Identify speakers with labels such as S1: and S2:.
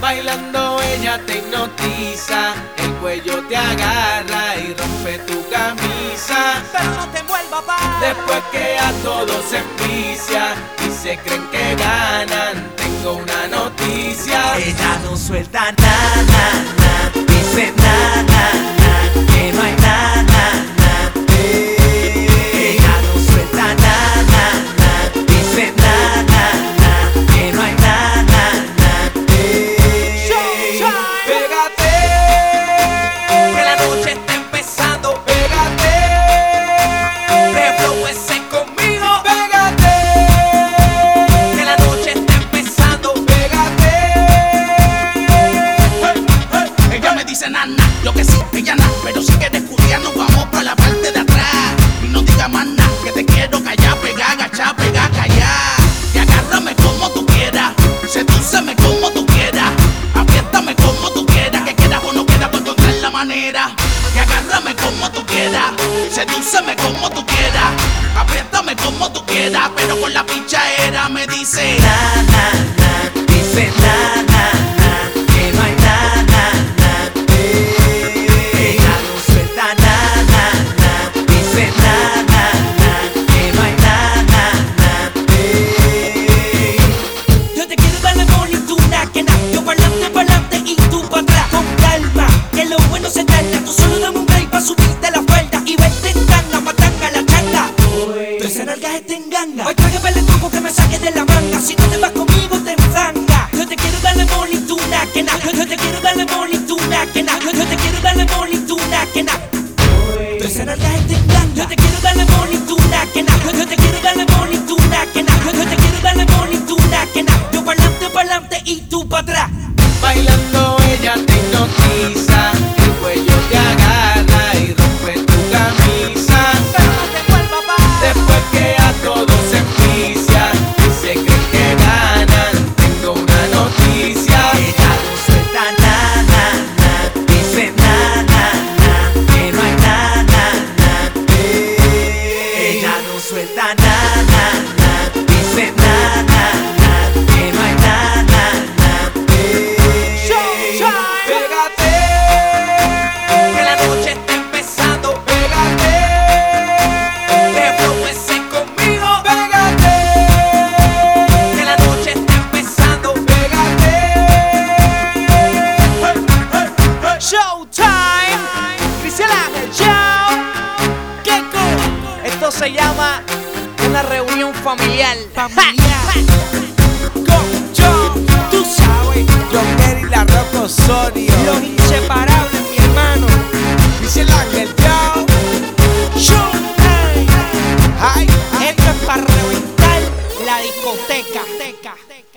S1: Bailando ella te hipnotiza, el cuello te agarra y rompe tu camisa.
S2: Pero no te envuelva, pa.
S1: Después que a todos se envicia y se creen que ganan, tengo una noticia.
S2: Ella no suelta na, na, na. Dice na, na, na, que no hay na, na, na. Ella no suelta na, na, na. Dice na, na, na, que no hay na, na, na.
S1: Pégate,
S2: que la noche está empezando.
S1: pégate,
S2: Reflóese conmigo.
S1: pégate,
S2: Que la noche está empezando.
S1: pégate.
S3: Ella me dice nana, yo que sí, ella na. Pero si quieres culiar nos vamos para la parte de atrás. Y no diga más nada, que te quiero callar, pegar, agachar, pegar, callar. Y agárrame como tú quieras, sedúceme como tú quieras. Apriétame como tú quieras, que quieras o no quieras, por encontrar la manera. Y agárrame como tú quieras, sedúceme como tú quieras. Apriétame como tú quieras, pero con la pichadera me dice
S2: Na, na, na. Dice na, na, na, que no hay na, na, na. Ella no suelta na, na, na. Dice na, na, na, que no hay na, na, na. Yo te quiero dar la molituna, que na. Yo pa'lante y tú pa' atrás. Con calma, que lo bueno se tarda. Tú solo dame un break pa' subirte la falda y verte en tanga, matanga la changa. Tú esa nalga está en ganga. Hoy trágame el truco que me saque de la manga. Si no te vas conmigo te enfanga. Yo te quiero darle molituna, que na. Yo te quiero darle molituna, que na. Yo te quiero darle molituna, que na. Tú esa nalga está en ganga. Yo te quiero darle molituna, que na. Yo te quiero darle molituna, que na. Yo te quiero darle molituna, que na. Yo pa'lante y tú pa' atrás.
S1: Bailando ella te hipnotiza, el cuello te agarra y rompe tu camisa.
S2: Pero no te envuelva, pa.
S1: Después que a todos se envicia y se creen que ganan, tengo una noticia.
S2: Ella no suelta na, na, na. Dice na, na, na, que no hay na, na, na. Ella no suelta na, na, na. Dice na, na, na, que no hay na, na, na.
S1: Pégate,
S2: Que la noche está empezando.
S1: pégate,
S2: Reflóese conmigo.
S1: pégate,
S2: Que la noche está empezando.
S1: pégate.
S2: Showtime. Cristian Ángel, chao. Keko. Esto se llama una reunión familiar. Con John, tú sabes.
S1: John Kerry, La Roca Osorio,
S2: Los inseparables, mi hermano.
S1: dice el ángel, yo.
S2: Showtime.
S1: Ay,
S2: Esto es para reventar la discoteca.